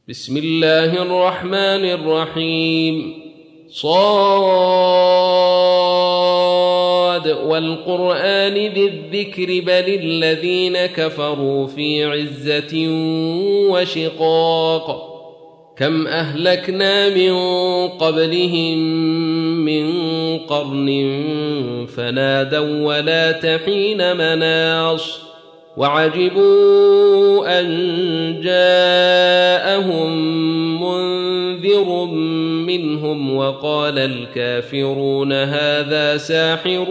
بسم الله الرحمن الرحيم والقرآن ذي الذكر بل الذين كفروا في عزة وشقاق كم أهلكنا من قبلهم من قرن فنادوا ولا تحين مناص وعجبوا أن جاءهم منذر منهم وقال الكافرون هذا ساحر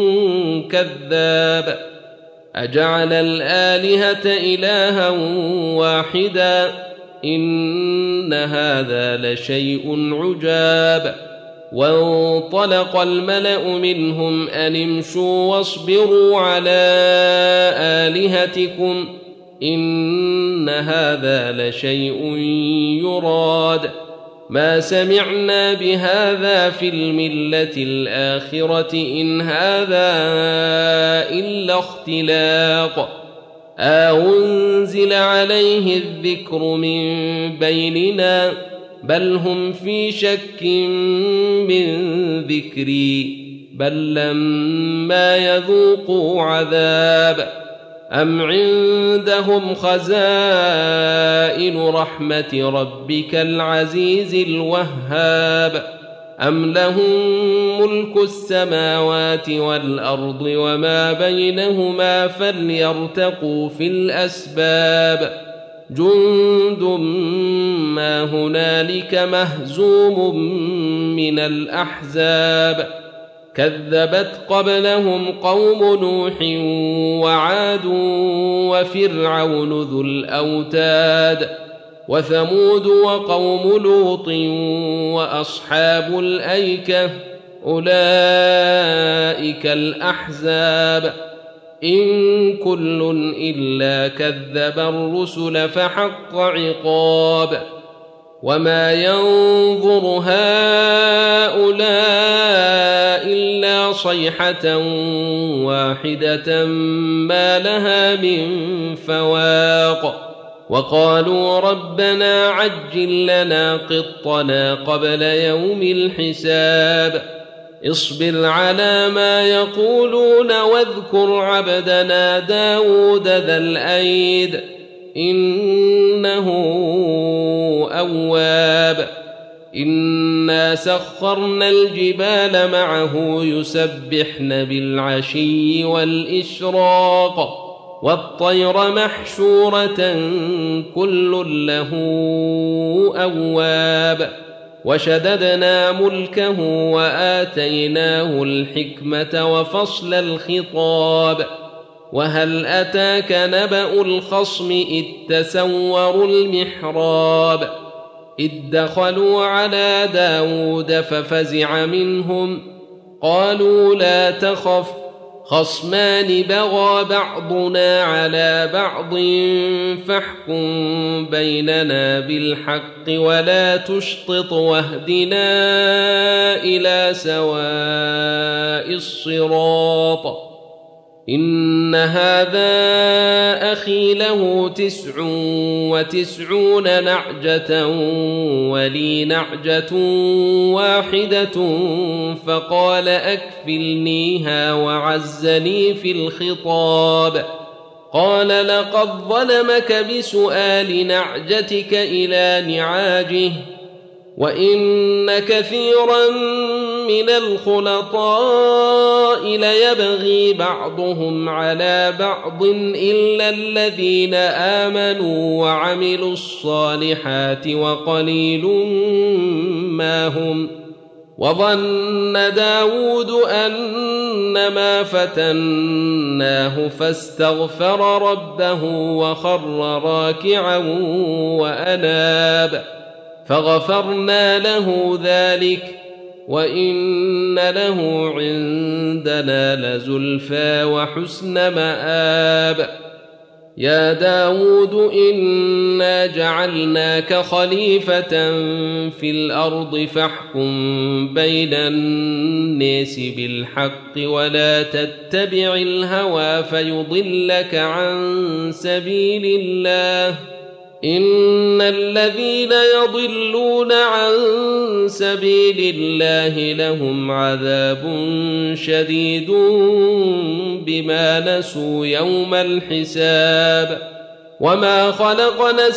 كذاب أجعل الآلهة إلها واحدا إن هذا لشيء عجاب وانطلق الملأ منهم أن امشوا واصبروا على آلهتكم إن هذا لشيء يراد ما سمعنا بهذا في الملة الآخرة إن هذا إلا اختلاق أنزل عليه الذكر من بيننا بل هم في شك من ذكري بل لما يذوقوا عذاب أم عندهم خزائن رحمة ربك العزيز الوهاب أم لهم ملك السماوات والأرض وما بينهما فليرتقوا في الأسباب جند ما هنالك مهزوم من الأحزاب كذبت قبلهم قوم نوح وعاد وفرعون ذو الأوتاد وثمود وقوم لوط وأصحاب الأيكة أولئك الأحزاب إن كل إلا كذب الرسل فحق عقاب وما ينظر هؤلاء إلا صيحة واحدة ما لها من فواق وقالوا ربنا عجل لنا قطنا قبل يوم الحساب اصبر على ما يقولون واذكر عبدنا داود ذا الأيد إنه أواب إنا سخرنا الجبال معه يسبحن بالعشي والإشراق والطير محشورة كل له أواب وشددنا ملكه وآتيناه الحكمة وفصل الخطاب وهل أتاك نبأ الخصم إذ تسوروا المحراب إذ دخلوا على داود ففزع منهم قالوا لا تخف خصمان بغى بعضنا على بعض فاحكم بيننا بالحق ولا تشطط واهدنا إلى سواء الصراط إن هذا أخي له 99 نعجة ولي نعجة واحدة فقال أكفلنيها وعزني في الخطاب قال لقد ظلمك بسؤال نعجتك إلى نعاجه وإن كثيرا من الخلطاء ليبغي بعضهم على بعض إلا الذين آمنوا وعملوا الصالحات وقليل ما هم وظن داود أنما فتناه فاستغفر ربه وخر راكعا وأناب فغفرنا له ذلك وإن له عندنا لزلفى وحسن مآب يا داود إنا جعلناك خليفة في الأرض فاحكم بين الناس بالحق ولا تتبع الهوى فيضلك عن سبيل الله إن الذين يضلون عن سبيل الله لهم عذاب شديد بما نسوا يوم الحساب وما خلقنا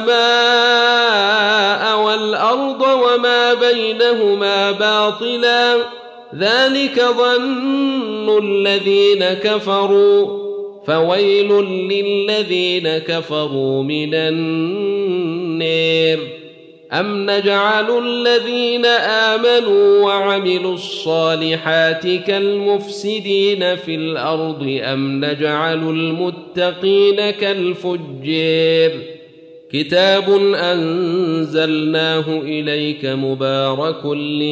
السماء والأرض وما بينهما باطلا ذلك ظن الذين كفروا فويل للذين كفروا من النار أم نجعل الذين آمنوا وعملوا الصالحات كالمفسدين في الأرض أم نجعل المتقين كالفجار كتاب أنزلناه إليك مبارك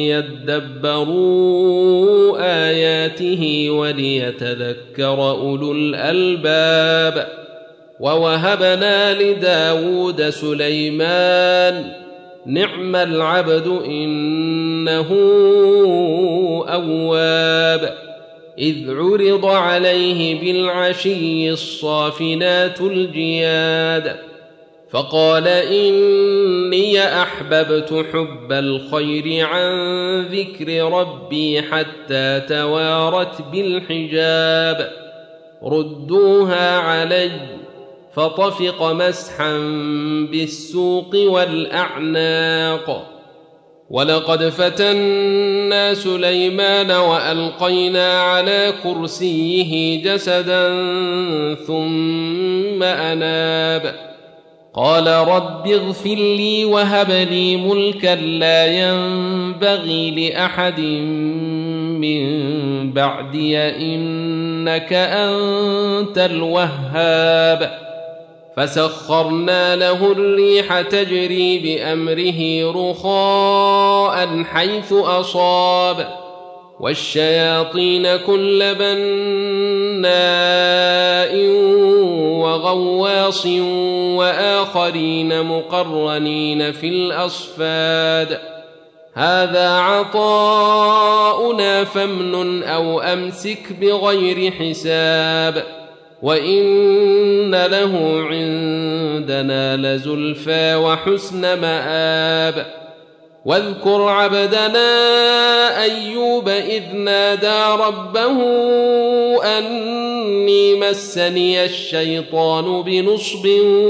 ليدبروا آياته وليتذكر أولو الألباب ووهبنا لداود سليمان نعم العبد إنه أواب إذ عرض عليه بالعشي الصافنات الجياد فقال إني أحببت حب الخير عن ذكر ربي حتى توارت بالحجاب ردوها علي فطفق مسحا بالسوق والأعناق ولقد فتنا سليمان وألقينا على كرسيه جسدا ثم أناب قال رب اغفر لي وهب لي ملكا لا ينبغي لأحد من بعدي إنك أنت الوهاب فسخرنا له الريح تجري بأمره رخاء حيث أصاب والشياطين كل بناء وغواص وآخرين مقرنين في الأصفاد هذا عطاؤنا فامنن أو أمسك بغير حساب وإن له عندنا لزلفى وحسن مآب واذكر عبدنا أيوب إذ نادى ربه أني مسني الشيطان بنصب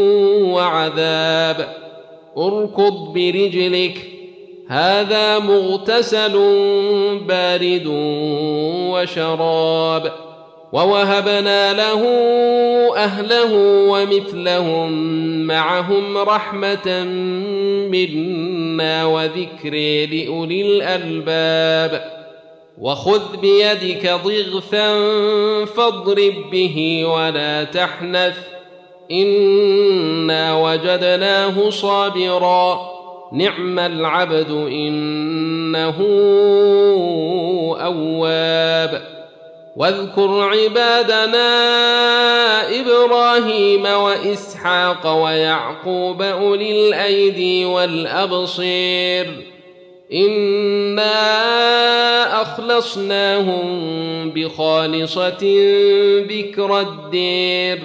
وعذاب اركض برجلك هذا مغتسل بارد وشراب ووهبنا له أهله ومثلهم معهم رحمة منا وذكر لأولي الألباب وخذ بيدك ضغثا فاضرب به ولا تحنث إنا وجدناه صابرا نعم العبد إنه أواب واذكر عبادنا إبراهيم وإسحاق ويعقوب أولي الأيدي والأبصير إنا أخلصناهم بخالصة ذكر الدير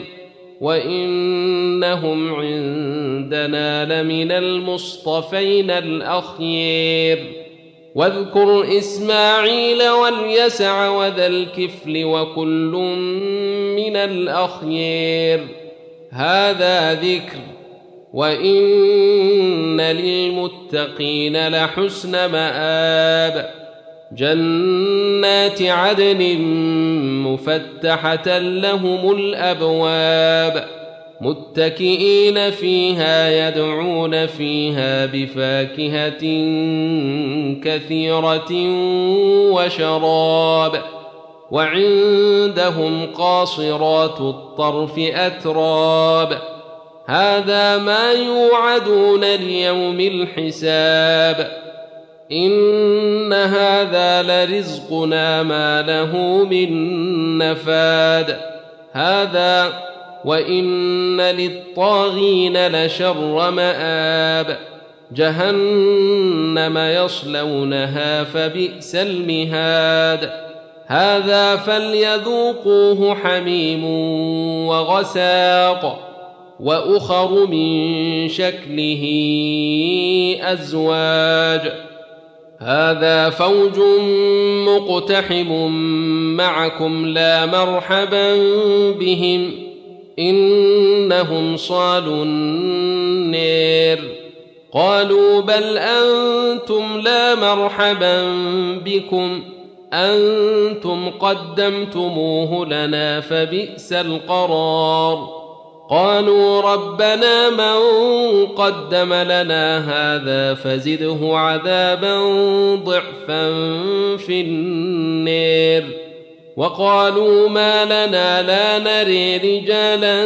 وإنهم عندنا لمن المصطفين الأخيار واذكر إسماعيل واليسع وذا الكفل وكل من الأخيار هذا ذكر وإن للمتقين لحسن مآب جنات عدن مفتحة لهم الأبواب متكئين فيها يدعون فيها بفاكهة كثيرة وشراب وعندهم قاصرات الطرف أتراب هذا ما يوعدون ليوم الحساب إن هذا لرزقنا ما له من نفاد هذا وإن للطاغين لشر مآب جهنم يصلونها فبئس المهاد هذا فليذوقوه حميم وغساق وأخر من شكله أزواج هذا فوج مقتحم معكم لا مرحبا بهم إنهم صالوا النير قالوا بل أنتم لا مرحبا بكم أنتم قدمتموه لنا فبئس القرار قالوا ربنا من قدم لنا هذا فزده عذابا ضعفا في النير وقالوا ما لنا لا نري رجالا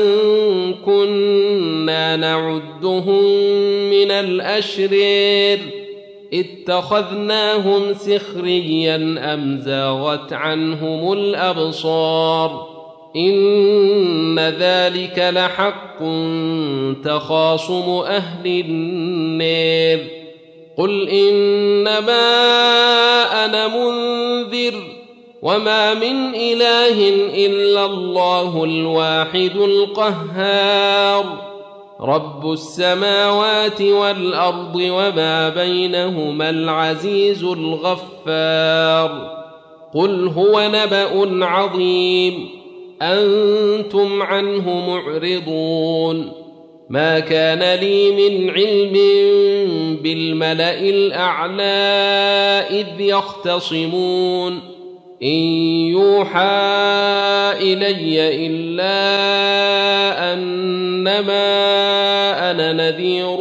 كنا نعدهم من الأشرير اتخذناهم سخريا أم زاغت عنهم الأبصار إن ذلك لحق تخاصم أهل النير قل إنما أنا منذر وما من إله إلا الله الواحد القهار رب السماوات والأرض وما بينهما العزيز الغفار قل هو نبأ عظيم أنتم عنه معرضون ما كان لي من علم بالملأ الأعلى إذ يختصمون إن يوحى إلي إلا أنما أنا نذير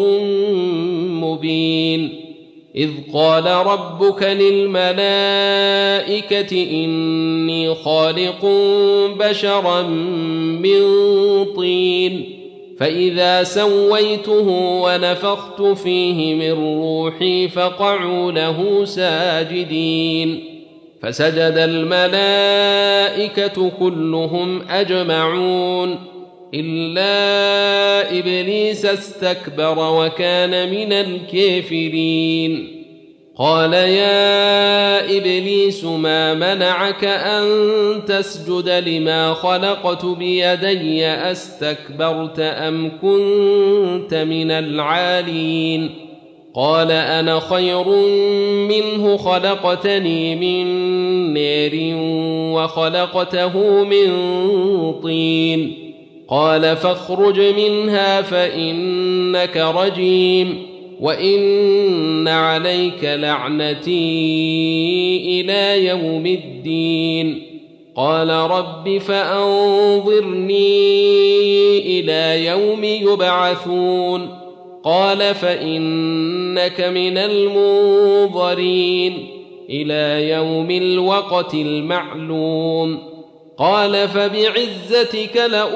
مبين إذ قال ربك للملائكة إني خالق بشرا من طين فإذا سويته ونفخت فيه من روحي فقعوا له ساجدين فسجد الملائكة كلهم أجمعون إلا إبليس استكبر وكان من الكافرين قال يا إبليس ما منعك أن تسجد لما خلقت بيدي أستكبرت أم كنت من العالين قال أنا خير منه خلقتني من نار وخلقته من طين قال فاخرج منها فإنك رجيم وإن عليك لعنتي إلى يوم الدين قال رب فأنظرني إلى يوم يبعثون قال فإنك من المنظرين إلى يوم الوقت المعلوم قال فبعزتك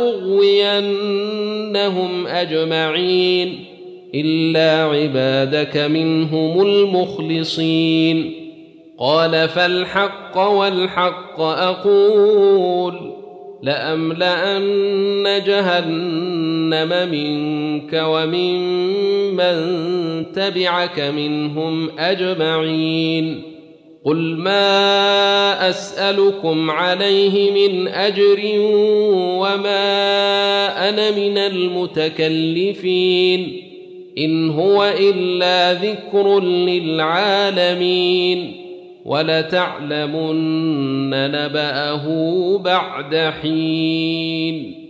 لأغوينهم أجمعين إلا عبادك منهم المخلصين قال فالحق والحق أقول لأملأن جهنم منك ومن من تبعك منهم أجمعين قل ما أسألكم عليه من أجر وما أنا من المتكلفين إن هو إلا ذكر للعالمين ولتعلمن نبأه بعد حين